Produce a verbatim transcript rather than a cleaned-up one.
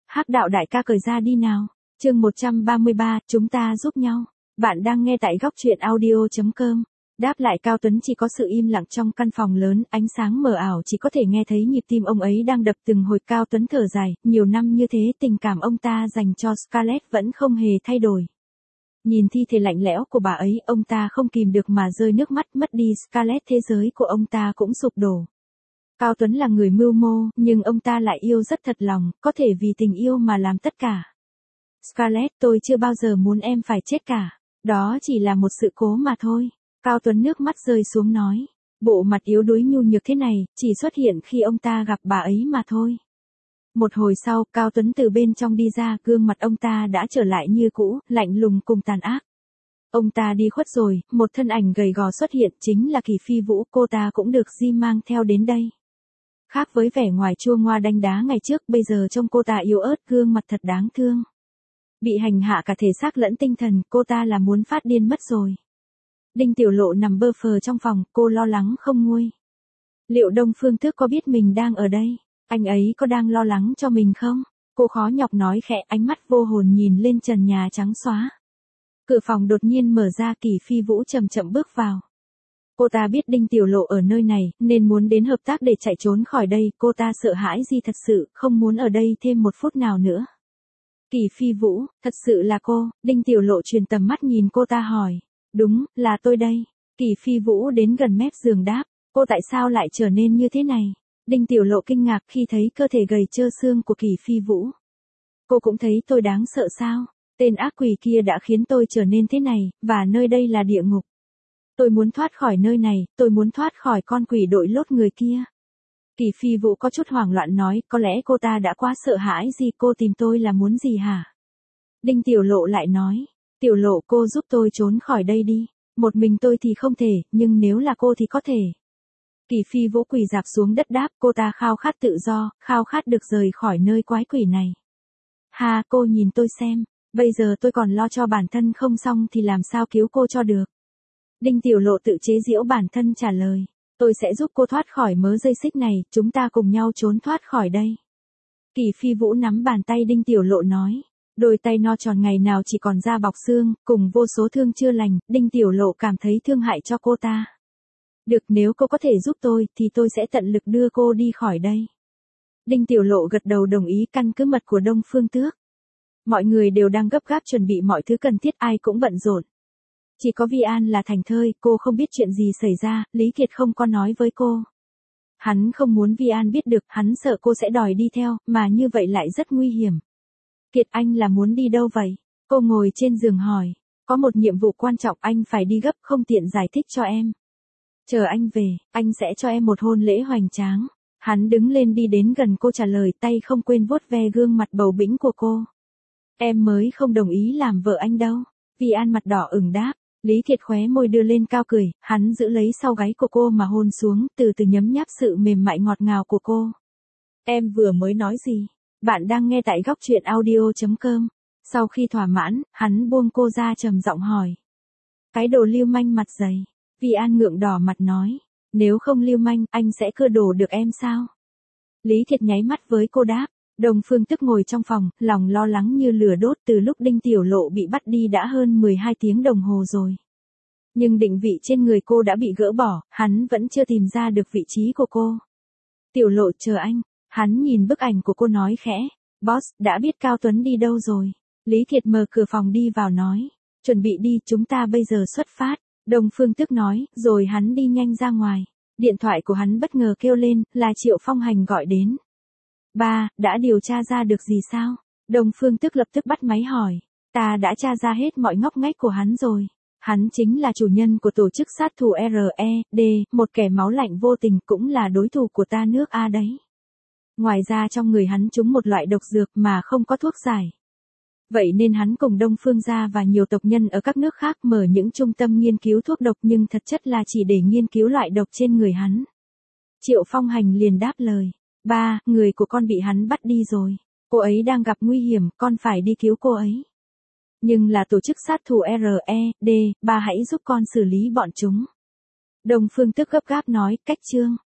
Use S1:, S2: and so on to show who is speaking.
S1: Hắc đạo đại ca cởi ra đi nào. Chương một trăm ba mươi ba, chúng ta giúp nhau. Bạn đang nghe tại góc truyện audio chấm com. Đáp lại Cao Tuấn chỉ có sự im lặng trong căn phòng lớn, ánh sáng mờ ảo chỉ có thể nghe thấy nhịp tim ông ấy đang đập từng hồi. Cao Tuấn thở dài, nhiều năm như thế tình cảm ông ta dành cho Scarlett vẫn không hề thay đổi. Nhìn thi thể lạnh lẽo của bà ấy, ông ta không kìm được mà rơi nước mắt. Mất đi Scarlett, thế giới của ông ta cũng sụp đổ. Cao Tuấn là người mưu mô, nhưng ông ta lại yêu rất thật lòng, có thể vì tình yêu mà làm tất cả. Scarlett, tôi chưa bao giờ muốn em phải chết cả. Đó chỉ là một sự cố mà thôi. Cao Tuấn nước mắt rơi xuống nói. Bộ mặt yếu đuối nhu nhược thế này, chỉ xuất hiện khi ông ta gặp bà ấy mà thôi. Một hồi sau, Cao Tuấn từ bên trong đi ra, gương mặt ông ta đã trở lại như cũ, lạnh lùng cùng tàn ác. Ông ta đi khuất rồi, một thân ảnh gầy gò xuất hiện, chính là Kỳ Phi Vũ, cô ta cũng được Di mang theo đến đây. Khác với vẻ ngoài chua ngoa đanh đá ngày trước, bây giờ trông cô ta yếu ớt, gương mặt thật đáng thương. Bị hành hạ cả thể xác lẫn tinh thần, cô ta là muốn phát điên mất rồi. Đinh Tiểu Lộ nằm bơ phờ trong phòng, cô lo lắng không nguôi. Liệu Đông Phương Tước có biết mình đang ở đây? Anh ấy có đang lo lắng cho mình không? Cô khó nhọc nói khẽ, ánh mắt vô hồn nhìn lên trần nhà trắng xóa. Cửa phòng đột nhiên mở ra, Kỳ Phi Vũ chậm chậm bước vào. Cô ta biết Đinh Tiểu Lộ ở nơi này, nên muốn đến hợp tác để chạy trốn khỏi đây. Cô ta sợ hãi gì thật sự, không muốn ở đây thêm một phút nào nữa. Kỳ Phi Vũ, thật sự là cô? Đinh Tiểu Lộ truyền tầm mắt nhìn cô ta hỏi. Đúng, là tôi đây. Kỳ Phi Vũ đến gần mép giường đáp. Cô tại sao lại trở nên như thế này? Đinh Tiểu Lộ kinh ngạc khi thấy cơ thể gầy trơ xương của Kỳ Phi Vũ. Cô cũng thấy tôi đáng sợ sao? Tên ác quỷ kia đã khiến tôi trở nên thế này, và nơi đây là địa ngục. Tôi muốn thoát khỏi nơi này, tôi muốn thoát khỏi con quỷ đội lốt người kia. Kỳ Phi Vũ có chút hoảng loạn nói, có lẽ cô ta đã quá sợ hãi gì, cô tìm tôi là muốn gì hả? Đinh Tiểu Lộ lại nói, Tiểu Lộ, cô giúp tôi trốn khỏi đây đi. Một mình tôi thì không thể, nhưng nếu là cô thì có thể. Kỳ Phi Vũ quỳ rạp xuống đất đáp, cô ta khao khát tự do, khao khát được rời khỏi nơi quái quỷ này. Ha, cô nhìn tôi xem, bây giờ tôi còn lo cho bản thân không xong thì làm sao cứu cô cho được. Đinh Tiểu Lộ tự chế giễu bản thân trả lời, tôi sẽ giúp cô thoát khỏi mớ dây xích này, chúng ta cùng nhau trốn thoát khỏi đây. Kỳ Phi Vũ nắm bàn tay Đinh Tiểu Lộ nói, đôi tay no tròn ngày nào chỉ còn da bọc xương, cùng vô số thương chưa lành. Đinh Tiểu Lộ cảm thấy thương hại cho cô ta. Được, nếu cô có thể giúp tôi, thì tôi sẽ tận lực đưa cô đi khỏi đây. Đinh Tiểu Lộ gật đầu đồng ý. Căn cứ mật của Đông Phương Tước. Mọi người đều đang gấp gáp chuẩn bị mọi thứ cần thiết, ai cũng bận rộn. Chỉ có Vi An là thảnh thơi, cô không biết chuyện gì xảy ra, Lý Kiệt không có nói với cô. Hắn không muốn Vi An biết được, hắn sợ cô sẽ đòi đi theo, mà như vậy lại rất nguy hiểm. Kiệt, anh là muốn đi đâu vậy? Cô ngồi trên giường hỏi. Có một nhiệm vụ quan trọng, anh phải đi gấp, không tiện giải thích cho em. Chờ anh về, anh sẽ cho em một hôn lễ hoành tráng. Hắn đứng lên đi đến gần cô trả lời, tay không quên vuốt ve gương mặt bầu bĩnh của cô. Em mới không đồng ý làm vợ anh đâu. Vi An mặt đỏ ửng đáp. Lý Kiệt khóe môi đưa lên cao cười, hắn giữ lấy sau gáy của cô mà hôn xuống, từ từ nhấm nháp sự mềm mại ngọt ngào của cô. Em vừa mới nói gì? Bạn đang nghe tại góc truyện audio chấm com. Sau khi thỏa mãn, hắn buông cô ra trầm giọng hỏi. Cái đồ lưu manh mặt dày. Vi An ngượng đỏ mặt nói. Nếu không lưu manh, anh sẽ cưa đổ được em sao? Lý Kiệt nháy mắt với cô đáp. Đông Phương Tước ngồi trong phòng, lòng lo lắng như lửa đốt. Từ lúc Đinh Tiểu Lộ bị bắt đi đã hơn mười hai tiếng đồng hồ rồi. Nhưng định vị trên người cô đã bị gỡ bỏ, hắn vẫn chưa tìm ra được vị trí của cô. Tiểu Lộ, chờ anh. Hắn nhìn bức ảnh của cô nói khẽ. Boss, đã biết Cao Tuấn đi đâu rồi. Lý Kiệt mở cửa phòng đi vào nói. Chuẩn bị đi, chúng ta bây giờ xuất phát. Đông Phương Tước nói, rồi hắn đi nhanh ra ngoài. Điện thoại của hắn bất ngờ kêu lên, là Triệu Phong Hành gọi đến. Ba, đã điều tra ra được gì sao? Đông Phương Tước lập tức bắt máy hỏi. Ta đã tra ra hết mọi ngóc ngách của hắn rồi. Hắn chính là chủ nhân của tổ chức sát thủ R E D, một kẻ máu lạnh vô tình, cũng là đối thủ của ta nước A đấy. Ngoài ra trong người hắn trúng một loại độc dược mà không có thuốc giải. Vậy nên hắn cùng Đông Phương gia và nhiều tộc nhân ở các nước khác mở những trung tâm nghiên cứu thuốc độc, nhưng thật chất là chỉ để nghiên cứu loại độc trên người hắn. Triệu Phong Hành liền đáp lời. Ba, người của con bị hắn bắt đi rồi. Cô ấy đang gặp nguy hiểm, con phải đi cứu cô ấy. Nhưng là tổ chức sát thủ R E D, ba hãy giúp con xử lý bọn chúng. Đông Phương Tước gấp gáp nói, cách chương.